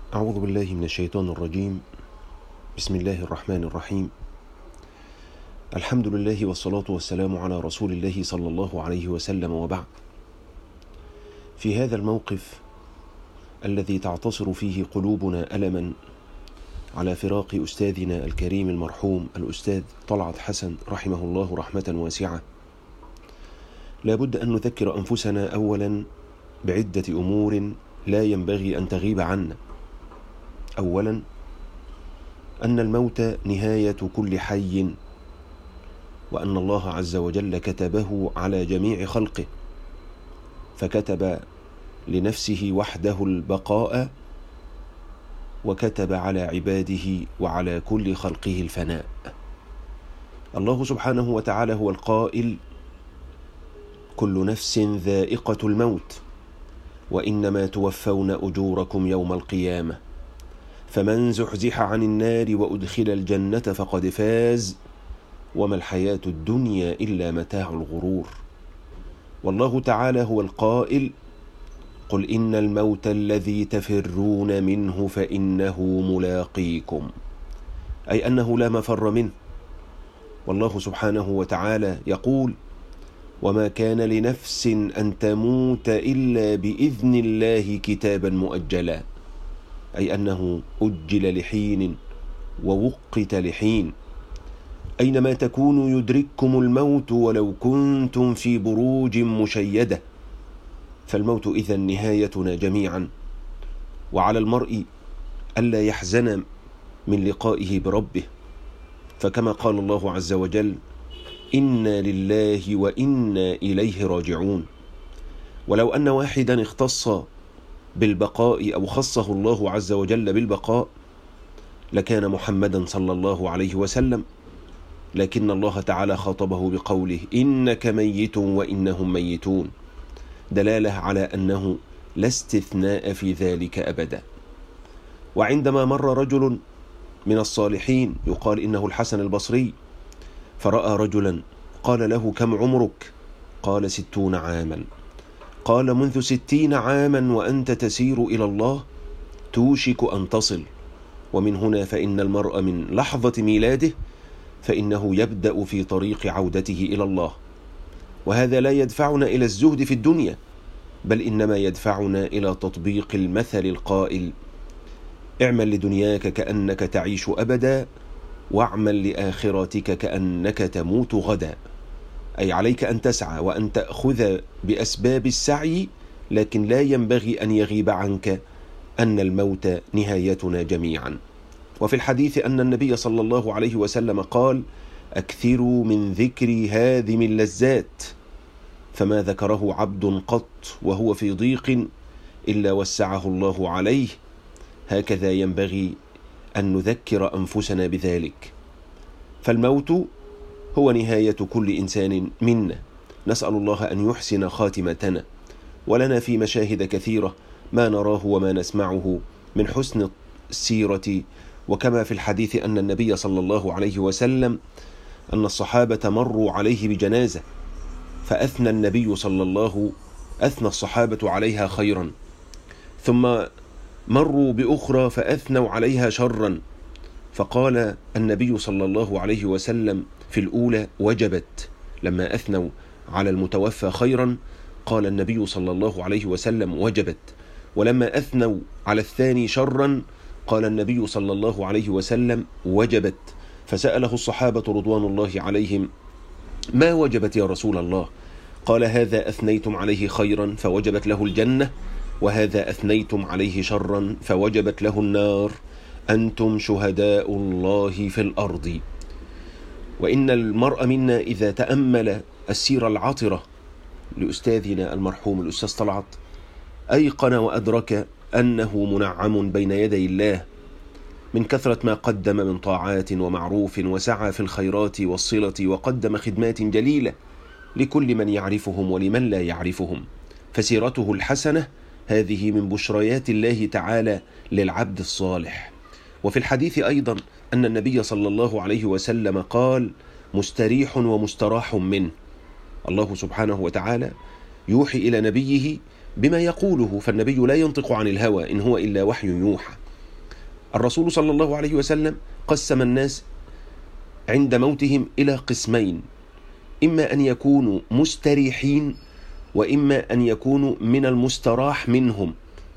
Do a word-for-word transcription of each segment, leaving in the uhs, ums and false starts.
أعوذ بالله من الشيطان الرجيم. بسم الله الرحمن الرحيم. الحمد لله والصلاة والسلام على رسول الله صلى الله عليه وسلم، وبعد. في هذا الموقف الذي تعتصر فيه قلوبنا ألما على فراق أستاذنا الكريم المرحوم الأستاذ طلعت حسن رحمه الله رحمة واسعة، لا بد أن نذكر أنفسنا أولا بعدة أمور لا ينبغي أن تغيب عنا. أولا، أن الموت نهاية كل حي، وأن الله عز وجل كتبه على جميع خلقه، فكتب لنفسه وحده البقاء، وكتب على عباده وعلى كل خلقه الفناء. الله سبحانه وتعالى هو القائل: كل نفس ذائقة الموت وإنما توفون أجوركم يوم القيامة، فمن زحزح عن النار وأدخل الجنة فقد فاز، وما الحياة الدنيا إلا متاع الغرور. والله تعالى هو القائل: قل إن الموت الذي تفرون منه فإنه ملاقيكم، أي أنه لا مفر منه. والله سبحانه وتعالى يقول: وما كان لنفس أن تموت إلا بإذن الله كتابا مؤجلا، أي أنه أجل لحين ووقت لحين. أينما تكونوا يدرككم الموت ولو كنتم في بروج مشيدة. فالموت إذن نهايتنا جميعا، وعلى المرء ألا يحزن من لقائه بربه، فكما قال الله عز وجل: إنا لله وإنا إليه راجعون. ولو أن واحدا اختص بالبقاء أو خصه الله عز وجل بالبقاء لكان محمدا صلى الله عليه وسلم، لكن الله تعالى خاطبه بقوله: إنك ميت وإنهم ميتون، دلالة على أنه لا استثناء في ذلك أبدا. وعندما مر رجل من الصالحين يقال إنه الحسن البصري، فرأى رجلا قال له: كم عمرك؟ قال: ستون عاما. قال: منذ ستين عاما وأنت تسير إلى الله؟ توشك أن تصل. ومن هنا فإن المرء من لحظة ميلاده فإنه يبدأ في طريق عودته إلى الله، وهذا لا يدفعنا إلى الزهد في الدنيا، بل إنما يدفعنا إلى تطبيق المثل القائل: اعمل لدنياك كأنك تعيش أبدا، واعمل لآخرتك كأنك تموت غدا. أي عليك أن تسعى وأن تأخذ بأسباب السعي، لكن لا ينبغي أن يغيب عنك أن الموت نهايتنا جميعا. وفي الحديث أن النبي صلى الله عليه وسلم قال: أكثروا من ذكر هادم اللذات، فما ذكره عبد قط وهو في ضيق إلا وسعه الله عليه. هكذا ينبغي أن نذكر أنفسنا بذلك، فالموت هو نهاية كل إنسان منا. نسأل الله أن يحسن خاتمتنا، ولنا في مشاهد كثيرة ما نراه وما نسمعه من حسن السيرة. وكما في الحديث أن النبي صلى الله عليه وسلم أن الصحابة مروا عليه بجنازة، فأثنى النبي صلى الله أثنى الصحابة عليها خيرا، ثم مروا بأخرى فأثنوا عليها شرا، فقال النبي صلى الله عليه وسلم في الأولى: وجبت. لما أثنوا على المتوفى خيرا قال النبي صلى الله عليه وسلم: وجبت. ولما أثنوا على الثاني شرا قال النبي صلى الله عليه وسلم: وجبت. فسأله الصحابة رضوان الله عليهم: ما وجبت يا رسول الله؟ قال: هذا أثنيتم عليه خيرا فوجبت له الجنة، وهذا أثنيتم عليه شرا فوجبت له النار. أنتم شهداء الله في الأرض. وإن المرء منا إذا تأمل السيرة العطرة لأستاذنا المرحوم الأستاذ طلعت أيقن وأدرك أنه منعم بين يدي الله من كثرة ما قدم من طاعات ومعروف، وسعى في الخيرات والصلة، وقدم خدمات جليلة لكل من يعرفهم ولمن لا يعرفهم. فسيرته الحسنة هذه من بشريات الله تعالى للعبد الصالح. وفي الحديث أيضا أن النبي صلى الله عليه وسلم قال: مستريح ومستراح منه. الله سبحانه وتعالى يوحي إلى نبيه بما يقوله، فالنبي لا ينطق عن الهوى إن هو إلا وحي يوحى. الرسول صلى الله عليه وسلم قسم الناس عند موتهم إلى قسمين: إما أن يكونوا مستريحين، وإما أن يكونوا من المستراح منهم.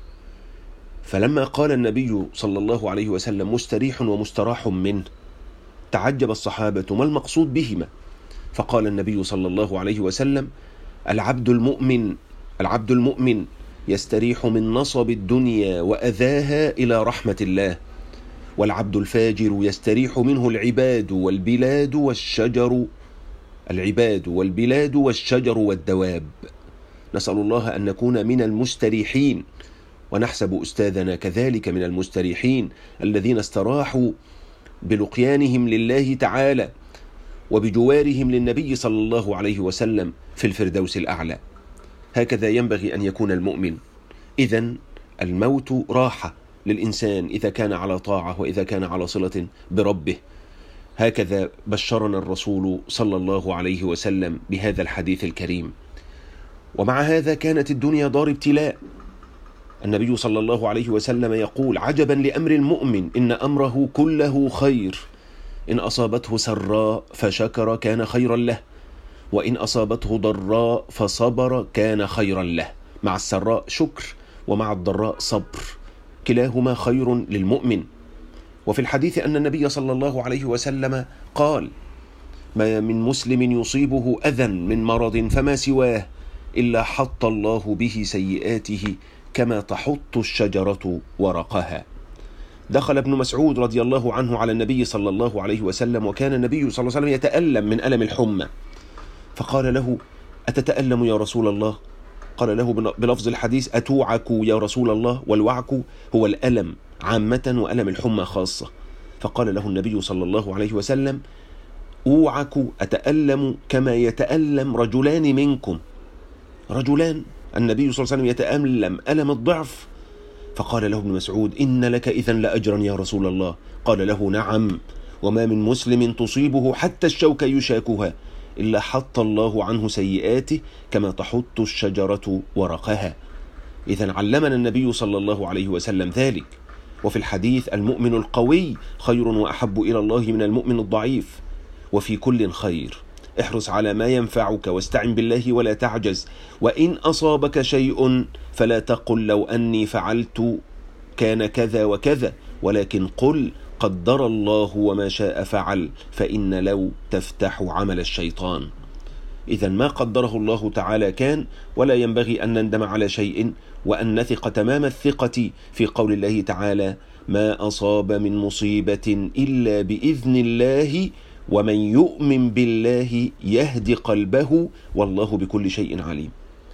فلما قال النبي صلى الله عليه وسلم مستريح ومستراح منه، تعجب الصحابة ما المقصود بهما، فقال النبي صلى الله عليه وسلم: العبد المؤمن العبد المؤمن يستريح من نصب الدنيا وأذاها إلى رحمة الله، والعبد الفاجر يستريح منه العباد والبلاد والشجر العباد والبلاد والشجر والدواب. نسأل الله أن نكون من المستريحين، ونحسب أستاذنا كذلك من المستريحين الذين استراحوا بلقيانهم لله تعالى وبجوارهم للنبي صلى الله عليه وسلم في الفردوس الأعلى. هكذا ينبغي أن يكون المؤمن. إذن الموت راحة للإنسان إذا كان على طاعة وإذا كان على صلة بربه. هكذا بشرنا الرسول صلى الله عليه وسلم بهذا الحديث الكريم. ومع هذا كانت الدنيا دار ابتلاء. النبي صلى الله عليه وسلم يقول: عجبا لأمر المؤمن، إن أمره كله خير، إن أصابته سراء فشكر كان خيرا له، وإن أصابته ضراء فصبر كان خيرا له. مع السراء شكر، ومع الضراء صبر، كلاهما خير للمؤمن. وفي الحديث أن النبي صلى الله عليه وسلم قال: ما من مسلم يصيبه أذى من مرض فما سواه إلا حط الله به سيئاته كما تحط الشجرة ورقها. دخل ابن مسعود رضي الله عنه على النبي صلى الله عليه وسلم، وكان النبي صلى الله عليه وسلم يتألم من ألم الحمى، فقال له: أتتألم يا رسول الله؟ قال له بلفظ الحديث: أتوعك يا رسول الله؟ والوعك هو الألم عامة وألم الحمى خاصة. فقال له النبي صلى الله عليه وسلم: أوعك أتألم كما يتألم رجلان منكم. رجلان، النبي صلى الله عليه وسلم يتألم ألم الضعف. فقال له ابن مسعود: إن لك إذن لأجرا يا رسول الله؟ قال له: نعم، وما من مسلم تصيبه حتى الشوكة يشاكها إلا حط الله عنه سيئاته كما تحط الشجرة ورقها. إذن علمنا النبي صلى الله عليه وسلم ذلك. وفي الحديث: المؤمن القوي خير وأحب إلى الله من المؤمن الضعيف، وفي كل خير. احرص على ما ينفعك واستعن بالله ولا تعجز، وإن أصابك شيء فلا تقل لو أني فعلت كان كذا وكذا، ولكن قل قدر الله وما شاء فعل، فإن لو تفتح عمل الشيطان. إذا ما قدره الله تعالى كان، ولا ينبغي أن نندم على شيء، وأن نثق تمام الثقة في قول الله تعالى: ما أصاب من مصيبة إلا بإذن الله ومن يؤمن بالله يهد قلبه والله بكل شيء عليم.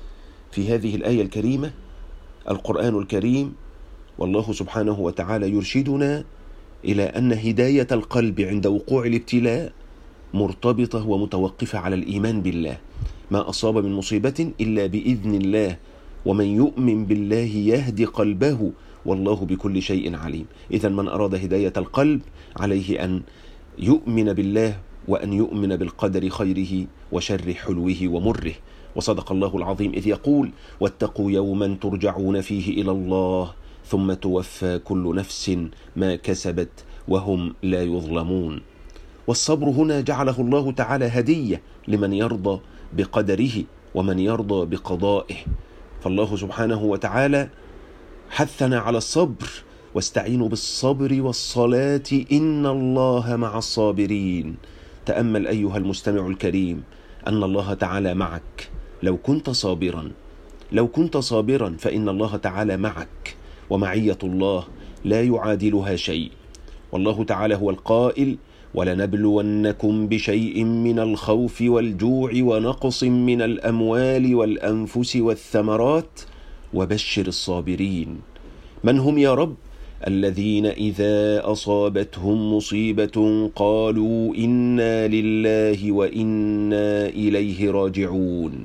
في هذه الآية الكريمة القرآن الكريم والله سبحانه وتعالى يرشدنا إلى أن هداية القلب عند وقوع الابتلاء مرتبطة ومتوقفة على الإيمان بالله. ما أصاب من مصيبة إلا بإذن الله ومن يؤمن بالله يهد قلبه والله بكل شيء عليم. إذن من أراد هداية القلب عليه أن يؤمن بالله وأن يؤمن بالقدر خيره وشر حلوه ومره. وصدق الله العظيم إذ يقول: واتقوا يوما ترجعون فيه إلى الله ثم توفى كل نفس ما كسبت وهم لا يظلمون. والصبر هنا جعله الله تعالى هدية لمن يرضى بقدره ومن يرضى بقضائه. فالله سبحانه وتعالى حثنا على الصبر: واستعينوا بالصبر والصلاة إن الله مع الصابرين. تأمل أيها المستمع الكريم أن الله تعالى معك. لو كنت صابرا لو كنت صابرا فإن الله تعالى معك، ومعية الله لا يعادلها شيء. والله تعالى هو القائل: ولنبلونكم بشيء من الخوف والجوع ونقص من الأموال والأنفس والثمرات وبشر الصابرين. من هم يا رب؟ الذين إذا أصابتهم مصيبة قالوا إنا لله وإنا إليه راجعون،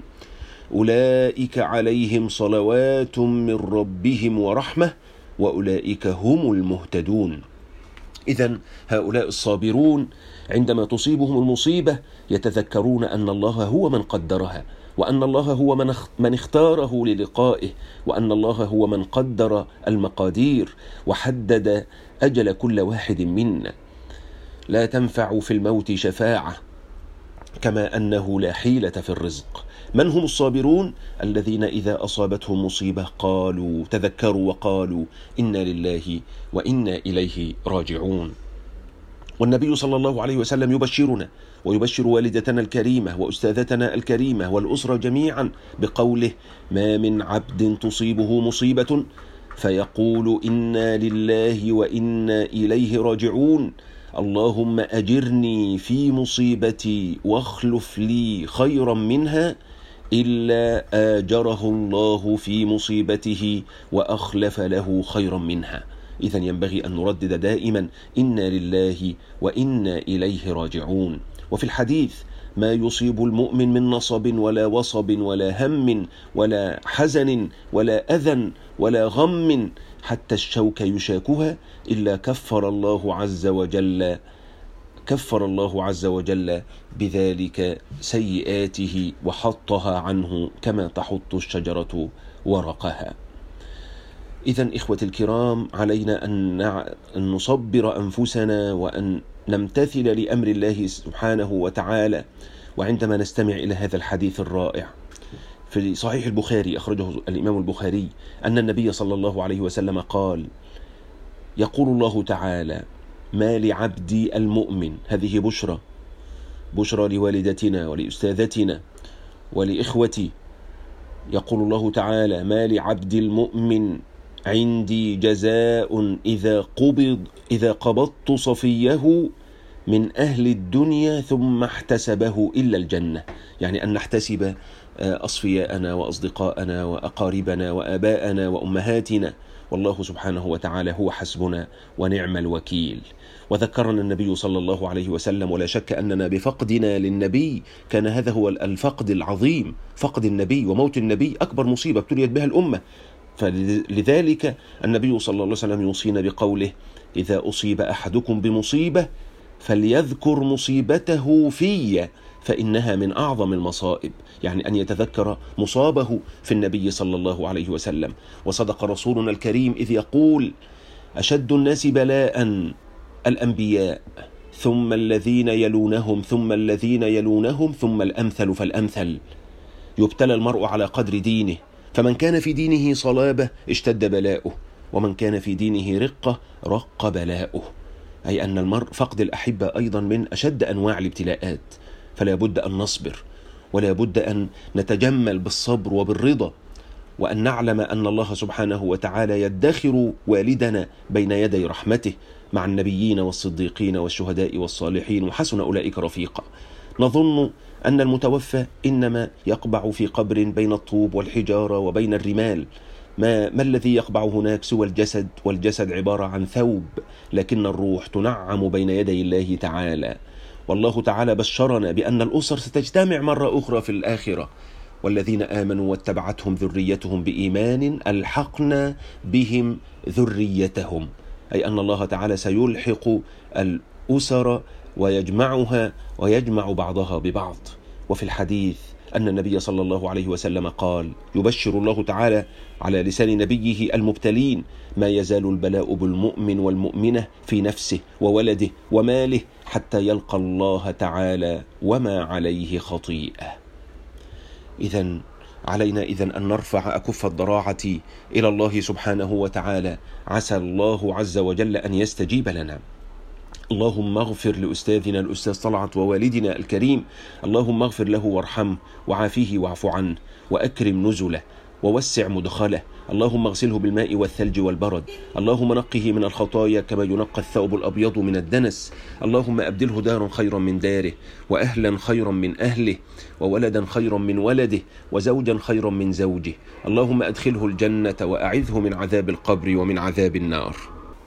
أولئك عليهم صلوات من ربهم ورحمة وأولئك هم المهتدون. إذن هؤلاء الصابرون عندما تصيبهم المصيبة يتذكرون أن الله هو من قدرها، وأن الله هو من اختاره للقائه، وأن الله هو من قدر المقادير وحدد أجل كل واحد منا. لا تنفع في الموت شفاعة، كما أنه لا حيلة في الرزق. من هم الصابرون؟ الذين إذا أصابتهم مصيبة قالوا تذكروا وقالوا إنا لله وإنا إليه راجعون. والنبي صلى الله عليه وسلم يبشرنا ويبشر والدتنا الكريمة وأستاذتنا الكريمة والأسرة جميعا بقوله: ما من عبد تصيبه مصيبة فيقول إنا لله وإنا إليه راجعون، اللهم أجرني في مصيبتي واخلف لي خيرا منها، إلا آجره الله في مصيبته وأخلف له خيرا منها. إذن ينبغي أن نردد دائما إنا لله وإنا إليه راجعون. وفي الحديث: ما يصيب المؤمن من نصب ولا وصب ولا هم ولا حزن ولا أذى ولا غم حتى الشوك يشاكها إلا كفر الله عز وجل كفر الله عز وجل بذلك سيئاته وحطها عنه كما تحط الشجرة ورقها. إذن إخوة الكرام، علينا أن نصبر أنفسنا وأن نمتثل لأمر الله سبحانه وتعالى. وعندما نستمع إلى هذا الحديث الرائع في صحيح البخاري، أخرجه الإمام البخاري، أن النبي صلى الله عليه وسلم قال: يقول الله تعالى: ما لعبدي المؤمن، هذه بشرى بشرى لوالدتنا ولأستاذتنا ولإخوتي، يقول الله تعالى: ما لعبد المؤمن عندي جزاء إذا قبض إذا قبضت صفيه من أهل الدنيا ثم احتسبه إلا الجنة. يعني أن نحتسب أصفياءنا وأصدقاءنا وأقاربنا وآباءنا وأمهاتنا، والله سبحانه وتعالى هو حسبنا ونعم الوكيل. وذكرنا النبي صلى الله عليه وسلم، ولا شك أننا بفقدنا للنبي كان هذا هو الفقد العظيم، فقد النبي وموت النبي أكبر مصيبة ابتليت بها الأمة. فلذلك النبي صلى الله عليه وسلم يوصينا بقوله: إذا أصيب أحدكم بمصيبة فليذكر مصيبته في فإنها من أعظم المصائب، يعني أن يتذكر مصابه في النبي صلى الله عليه وسلم. وصدق رسولنا الكريم إذ يقول: أشد الناس بلاء الأنبياء ثم الذين يلونهم ثم الذين يلونهم ثم الأمثل فالأمثل. يبتلى المرء على قدر دينه، فمن كان في دينه صلابة اشتد بلاؤه، ومن كان في دينه رقة رق بلاؤه. أي أن المرء فقد الأحبة أيضا من أشد أنواع الابتلاءات، فلا بد أن نصبر، ولا بد أن نتجمل بالصبر وبالرضا، وأن نعلم أن الله سبحانه وتعالى يدخر والدنا بين يدي رحمته مع النبيين والصديقين والشهداء والصالحين، وحسن أولئك رفيقا. نظن أن المتوفى إنما يقبع في قبر بين الطوب والحجارة وبين الرمال، ما, ما الذي يقبع هناك سوى الجسد، والجسد عبارة عن ثوب، لكن الروح تنعم بين يدي الله تعالى. والله تعالى بشرنا بأن الأسر ستجتمع مرة أخرى في الآخرة: والذين آمنوا واتبعتهم ذريتهم بإيمان ألحقنا بهم ذريتهم. أي أن الله تعالى سيلحق الأسر ويجمعها ويجمع بعضها ببعض. وفي الحديث أن النبي صلى الله عليه وسلم قال: يبشر الله تعالى على لسان نبيه المبتلين: ما يزال البلاء بالمؤمن والمؤمنة في نفسه وولده وماله حتى يلقى الله تعالى وما عليه خطيئة. إذن علينا إذن أن نرفع أكف الضراعة إلى الله سبحانه وتعالى، عسى الله عز وجل أن يستجيب لنا. اللهم اغفر لأستاذنا الأستاذ طلعت ووالدنا الكريم، اللهم اغفر له وارحمه وعافيه واعف عنه وأكرم نزله ووسع مدخله، اللهم اغسله بالماء والثلج والبرد، اللهم نقه من الخطايا كما ينقى الثوب الأبيض من الدنس، اللهم أبدله دارا خيرا من داره، وأهلا خيرا من أهله، وولدا خيرا من ولده، وزوجا خيرا من زوجه، اللهم أدخله الجنة وأعذه من عذاب القبر ومن عذاب النار.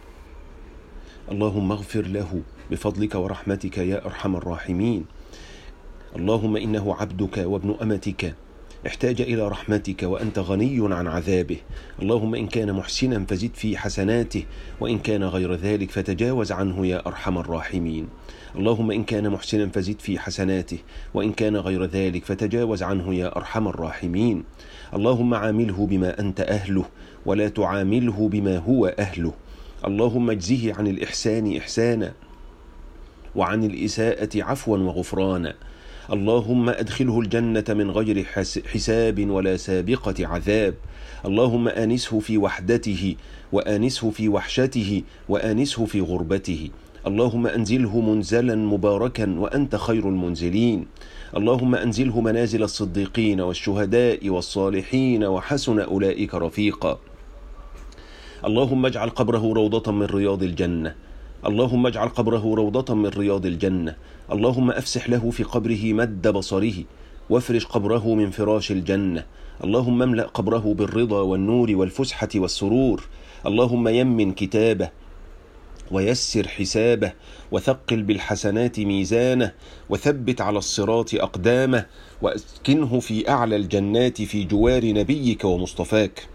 اللهم اغفر له بفضلك ورحمتك يا أرحم الراحمين. اللهم إنه عبدك وابن أمتك احتاج إلى رحمتك وأنت غني عن عذابه. اللهم إن كان محسنا فزد في حسناته، وإن كان غير ذلك فتجاوز عنه يا أرحم الراحمين. اللهم إن كان محسنا فزد في حسناته، وإن كان غير ذلك فتجاوز عنه يا أرحم الراحمين. اللهم عامله بما أنت أهله، ولا تعامله بما هو أهله. اللهم اجزه عن الإحسان إحسانا، وعن الإساءة عفوا وغفرانا. اللهم أدخله الجنة من غير حساب ولا سابقة عذاب. اللهم آنسه في وحدته، وآنسه في وحشته، وآنسه في غربته. اللهم أنزله منزلا مباركا وأنت خير المنزلين. اللهم أنزله منازل الصديقين والشهداء والصالحين وحسن أولئك رفيقا. اللهم اجعل قبره روضة من رياض الجنة. اللهم اجعل قبره روضة من رياض الجنة. اللهم أفسح له في قبره مد بصره، وافرش قبره من فراش الجنة. اللهم املأ قبره بالرضا والنور والفسحة والسرور. اللهم يمن كتابه، ويسر حسابه، وثقل بالحسنات ميزانه، وثبت على الصراط أقدامه، وأسكنه في أعلى الجنات في جوار نبيك ومصطفاك.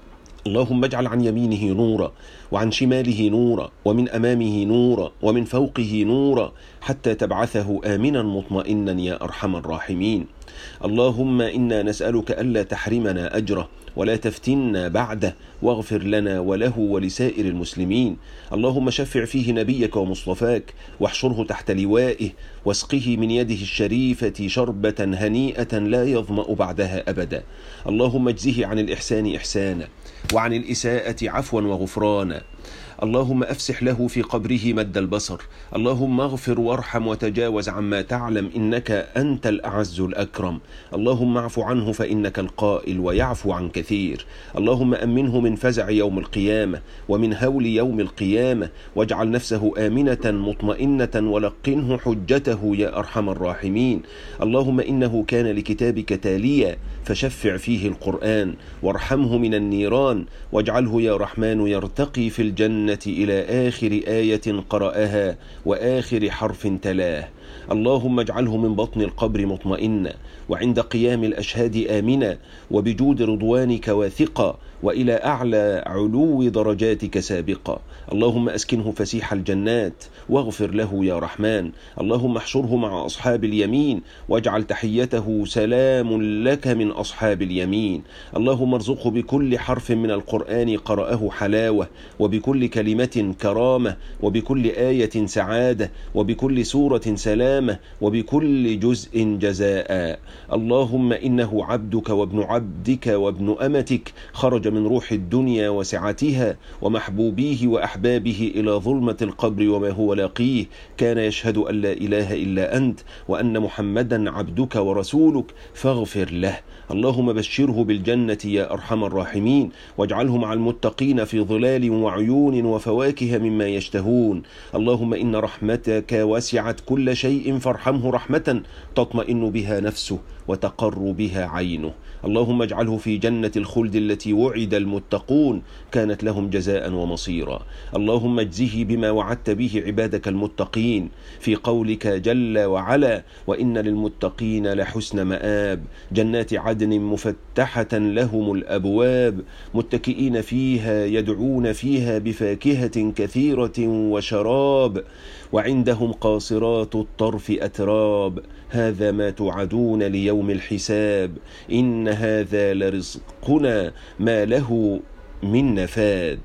اللهم اجعل عن يمينه نورا، وعن شماله نورا، ومن أمامه نورا، ومن فوقه نورا، حتى تبعثه آمنا مطمئنا يا أرحم الراحمين. اللهم إنا نسألك ألا تحرمنا أجره، ولا تفتنا بعده، واغفر لنا وله ولسائر المسلمين. اللهم شفع فيه نبيك ومصطفاك، واحشره تحت لوائه، واسقه من يده الشريفة شربة هنيئة لا يظمأ بعدها أبدا. اللهم اجزه عن الإحسان إحسانا، وعن الإساءة عفوا وغفرانا. اللهم أفسح له في قبره مد البصر. اللهم اغفر وارحم وتجاوز عما تعلم، إنك أنت الأعز الأكرم. اللهم اعف عنه فإنك القائل ويعفو عن كثير. اللهم أمنه من فزع يوم القيامة، ومن هول يوم القيامة، واجعل نفسه آمنة مطمئنة، ولقنه حجته يا أرحم الراحمين. اللهم إنه كان لكتابك تاليا، فشفع فيه القرآن، وارحمه من النيران، واجعله يا رحمن يرتقي في الجنة إلى آخر آية قرأها وآخر حرف تلاه. اللهم اجعله من بطن القبر مطمئنا، وعند قيام الأشهاد آمنا، وبجود رضوانك واثقا، وإلى أعلى علو درجاتك سابقا. اللهم أسكنه فسيح الجنات، واغفر له يا رحمن. اللهم احشره مع أصحاب اليمين، واجعل تحيته سلام لك من أصحاب اليمين. اللهم ارزقه بكل حرف من القرآن قرأه حلاوة، وبكل كلمة كرامة، وبكل آية سعادة، وبكل سورة سلامة، وبكل جزء جزاء. اللهم إنه عبدك وابن عبدك وابن أمتك، خرج من روح الدنيا وسعتها ومحبوبيه وأحبابه إلى ظلمة القبر وما هو لاقيه، كان يشهد أن لا إله إلا أنت، وأن محمدا عبدك ورسولك، فاغفر له. اللهم بشره بالجنة يا أرحم الراحمين، واجعله مع المتقين في ظلال وعيون وفواكه مما يشتهون. اللهم إن رحمتك وسعت كل شيء، فارحمه رحمة تطمئن بها نفسه وتقر بها عينه. اللهم اجعله في جنة الخلد التي وعد المتقون، كانت لهم جزاء ومصيرا. اللهم اجزه بما وعدت به عبادك المتقين في قولك جل وعلا: وإن للمتقين لحسن مآب، جنات عدن مفتحة لهم الأبواب، متكئين فيها يدعون فيها بفاكهة كثيرة وشراب، وعندهم قاصرات الطرف أتراب. هذا ما توعدون ليوم الحساب، إن هذا لرزقنا ما له من نفاد.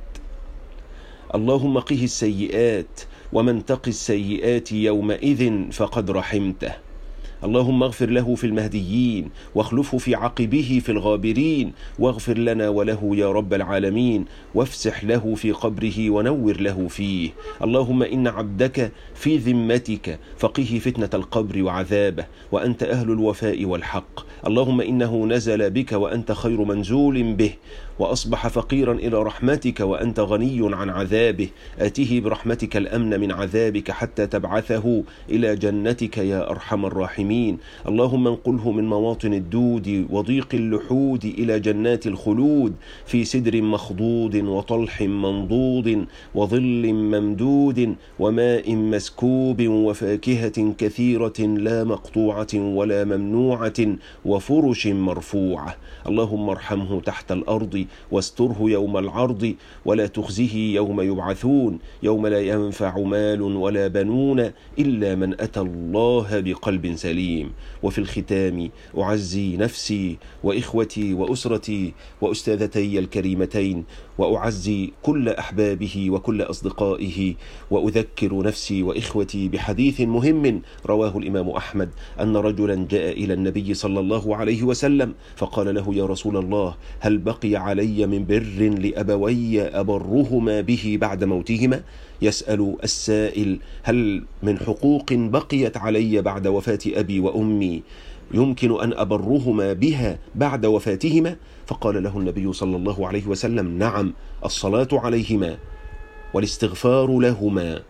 اللهم قه السيئات، ومن تق السيئات يومئذ فقد رحمته. اللهم اغفر له في المهديين، واخلفه في عقبه في الغابرين، واغفر لنا وله يا رب العالمين، وافسح له في قبره ونور له فيه. اللهم إن عبدك في ذمتك، فقه فتنة القبر وعذابه، وأنت أهل الوفاء والحق. اللهم إنه نزل بك وأنت خير منزول به، وأصبح فقيرا إلى رحمتك وأنت غني عن عذابه، آته برحمتك الأمن من عذابك حتى تبعثه إلى جنتك يا أرحم الراحمين. اللهم انقله من مواطن الدود وضيق اللحود إلى جنات الخلود في سدر مخضود وطلح منضود وظل ممدود وماء مسكوب وفاكهة كثيرة لا مقطوعة ولا ممنوعة وفرش مرفوعة. اللهم ارحمه تحت الأرض واستره يوم العرض ولا تخزه يوم يبعثون، يوم لا ينفع مال ولا بنون إلا من أتى الله بقلب سليم. وفي الختام أعزي نفسي وإخوتي وأسرتي وأستاذتي الكريمتين، وأعزي كل أحبابه وكل أصدقائه، وأذكر نفسي وإخوتي بحديث مهم رواه الإمام أحمد أن رجلا جاء إلى النبي صلى الله عليه وسلم فقال له: يا رسول الله، هل بقي علي من بر لأبوي أبرهما به بعد موتهما؟ يسأل السائل: هل من حقوق بقيت علي بعد وفاة أبي وأمي يمكن أن أبرهما بها بعد وفاتهما؟ فقال له النبي صلى الله عليه وسلم: نعم، الصلاة عليهما والاستغفار لهما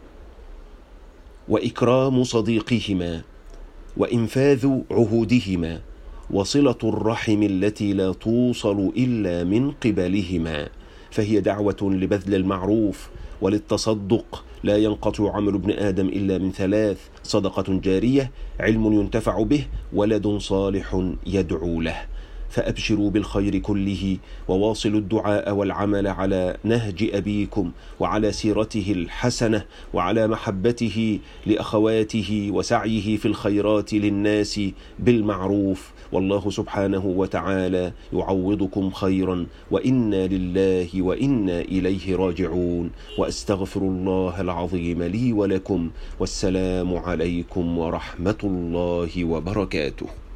وإكرام صديقهما وإنفاذ عهودهما وصلة الرحم التي لا توصل إلا من قبلهما، فهي دعوة لبذل المعروف وللتصدق. لا ينقطع عمل ابن آدم إلا من ثلاث: صدقة جارية، علم ينتفع به، ولد صالح يدعو له. فأبشروا بالخير كله، وواصلوا الدعاء والعمل على نهج أبيكم وعلى سيرته الحسنة وعلى محبته لأخواته وسعيه في الخيرات للناس بالمعروف، والله سبحانه وتعالى يعوضكم خيرا، وإنا لله وإنا إليه راجعون. وأستغفر الله العظيم لي ولكم، والسلام عليكم ورحمة الله وبركاته.